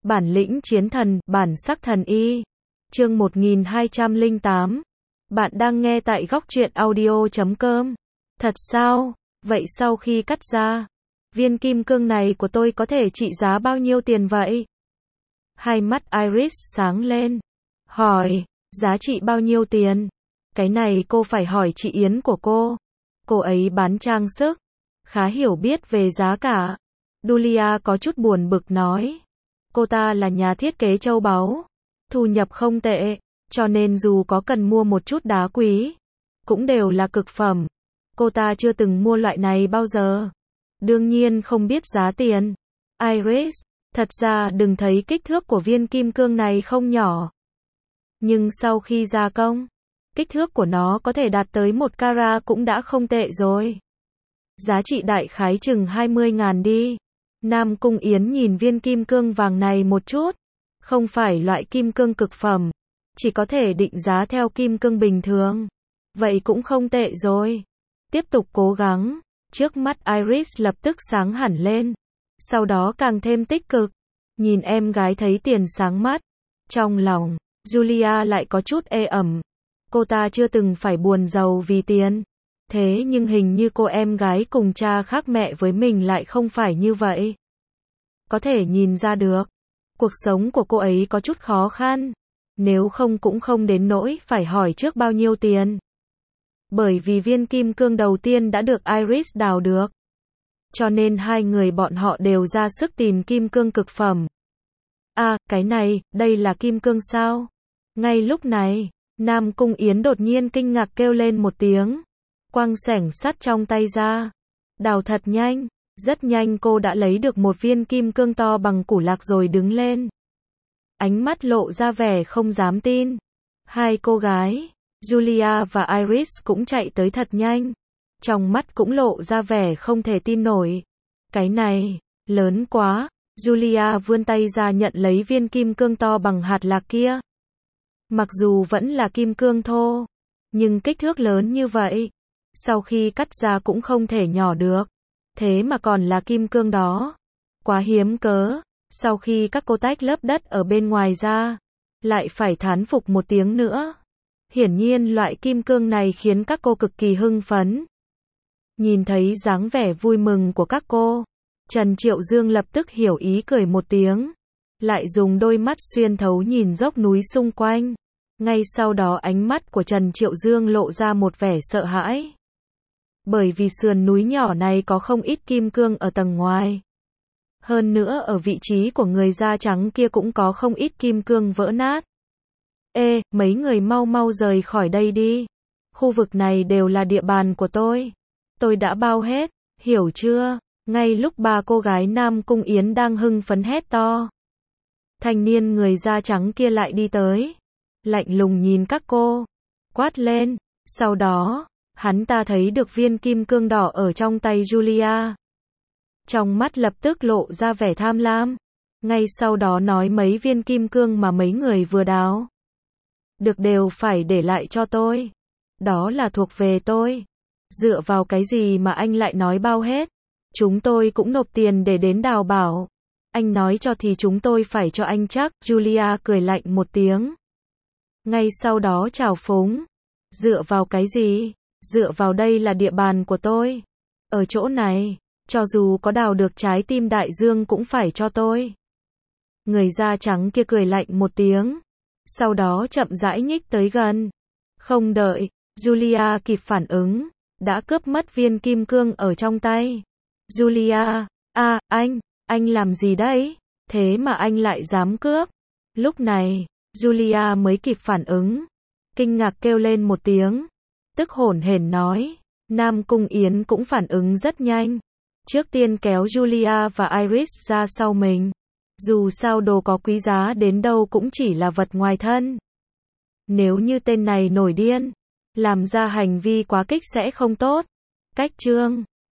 Bản lĩnh chiến thần, bản sắc thần y. Chương 1208. Bạn đang nghe tại góc truyện audio.com. Thật sao? Vậy sau khi cắt ra, viên kim cương này của tôi có thể trị giá bao nhiêu tiền vậy? Hai mắt Iris sáng lên. Hỏi, giá trị bao nhiêu tiền? Cái này cô phải hỏi chị Yến của cô. Cô ấy bán trang sức, khá hiểu biết về giá cả. Julia có chút buồn bực nói. Cô ta là nhà thiết kế châu báu, thu nhập không tệ, cho nên dù có cần mua một chút đá quý, cũng đều là cực phẩm. Cô ta chưa từng mua loại này bao giờ, đương nhiên không biết giá tiền. Iris, thật ra đừng thấy kích thước của viên kim cương này không nhỏ, nhưng sau khi gia công, kích thước của nó có thể đạt tới 1 carat cũng đã không tệ rồi. Giá trị đại khái chừng 20.000 đi. Nam Cung Yến nhìn viên kim cương vàng này một chút, không phải loại kim cương cực phẩm, chỉ có thể định giá theo kim cương bình thường. Vậy cũng không tệ rồi. Tiếp tục cố gắng. Trước mắt Iris lập tức sáng hẳn lên, sau đó càng thêm tích cực. Nhìn em gái thấy tiền sáng mắt. Trong lòng, Julia lại có chút ê ẩm. Cô ta chưa từng phải buồn giàu vì tiền. Thế nhưng hình như cô em gái cùng cha khác mẹ với mình lại không phải như vậy. Có thể nhìn ra được, cuộc sống của cô ấy có chút khó khăn. Nếu không cũng không đến nỗi phải hỏi trước bao nhiêu tiền. Bởi vì viên kim cương đầu tiên đã được Iris đào được, cho nên hai người bọn họ đều ra sức tìm kim cương cực phẩm. À, cái này, đây là kim cương sao? Ngay lúc này, Nam Cung Yến đột nhiên kinh ngạc kêu lên một tiếng. Quăng xẻng sắt trong tay ra, đào thật nhanh. Rất nhanh cô đã lấy được một viên kim cương to bằng củ lạc rồi đứng lên. Ánh mắt lộ ra vẻ không dám tin. Hai cô gái, Julia và Iris cũng chạy tới thật nhanh. Trong mắt cũng lộ ra vẻ không thể tin nổi. Cái này, lớn quá. Julia vươn tay ra nhận lấy viên kim cương to bằng hạt lạc kia. Mặc dù vẫn là kim cương thô, nhưng kích thước lớn như vậy, sau khi cắt ra cũng không thể nhỏ được. Thế mà còn là kim cương đó. Quá hiếm cớ. Sau khi các cô tách lớp đất ở bên ngoài ra, lại phải thán phục một tiếng nữa. Hiển nhiên loại kim cương này khiến các cô cực kỳ hưng phấn. Nhìn thấy dáng vẻ vui mừng của các cô, Trần Triệu Dương lập tức hiểu ý cười một tiếng. Lại dùng đôi mắt xuyên thấu nhìn dốc núi xung quanh. Ngay sau đó ánh mắt của Trần Triệu Dương lộ ra một vẻ sợ hãi. Bởi vì sườn núi nhỏ này có không ít kim cương ở tầng ngoài. Hơn nữa ở vị trí của người da trắng kia cũng có không ít kim cương vỡ nát. Ê, mấy người mau mau rời khỏi đây đi. Khu vực này đều là địa bàn của tôi. Tôi đã bao hết, hiểu chưa? Ngay lúc ba cô gái Nam Cung Yến đang hưng phấn hét to, thanh niên người da trắng kia lại đi tới. Lạnh lùng nhìn các cô, quát lên. Sau đó, hắn ta thấy được viên kim cương đỏ ở trong tay Julia. Trong mắt lập tức lộ ra vẻ tham lam. Ngay sau đó nói mấy viên kim cương mà mấy người vừa đào được đều phải để lại cho tôi. Đó là thuộc về tôi. Dựa vào cái gì mà anh lại nói bao hết? Chúng tôi cũng nộp tiền để đến đào bảo. Anh nói cho thì chúng tôi phải cho anh chắc. Julia cười lạnh một tiếng. Ngay sau đó trào phúng. Dựa vào cái gì? Dựa vào đây là địa bàn của tôi. Ở chỗ này, cho dù có đào được trái tim đại dương cũng phải cho tôi. Người da trắng kia cười lạnh một tiếng. Sau đó chậm rãi nhích tới gần. Không đợi Julia kịp phản ứng, đã cướp mất viên kim cương ở trong tay. Julia, anh làm gì đấy? Thế mà anh lại dám cướp? Lúc này, Julia mới kịp phản ứng. Kinh ngạc kêu lên một tiếng. Tức hổn hển nói. Nam Cung Yến cũng phản ứng rất nhanh. Trước tiên kéo Julia và Iris ra sau mình. Dù sao đồ có quý giá đến đâu cũng chỉ là vật ngoài thân. Nếu như tên này nổi điên, làm ra hành vi quá kích sẽ không tốt. Cách chương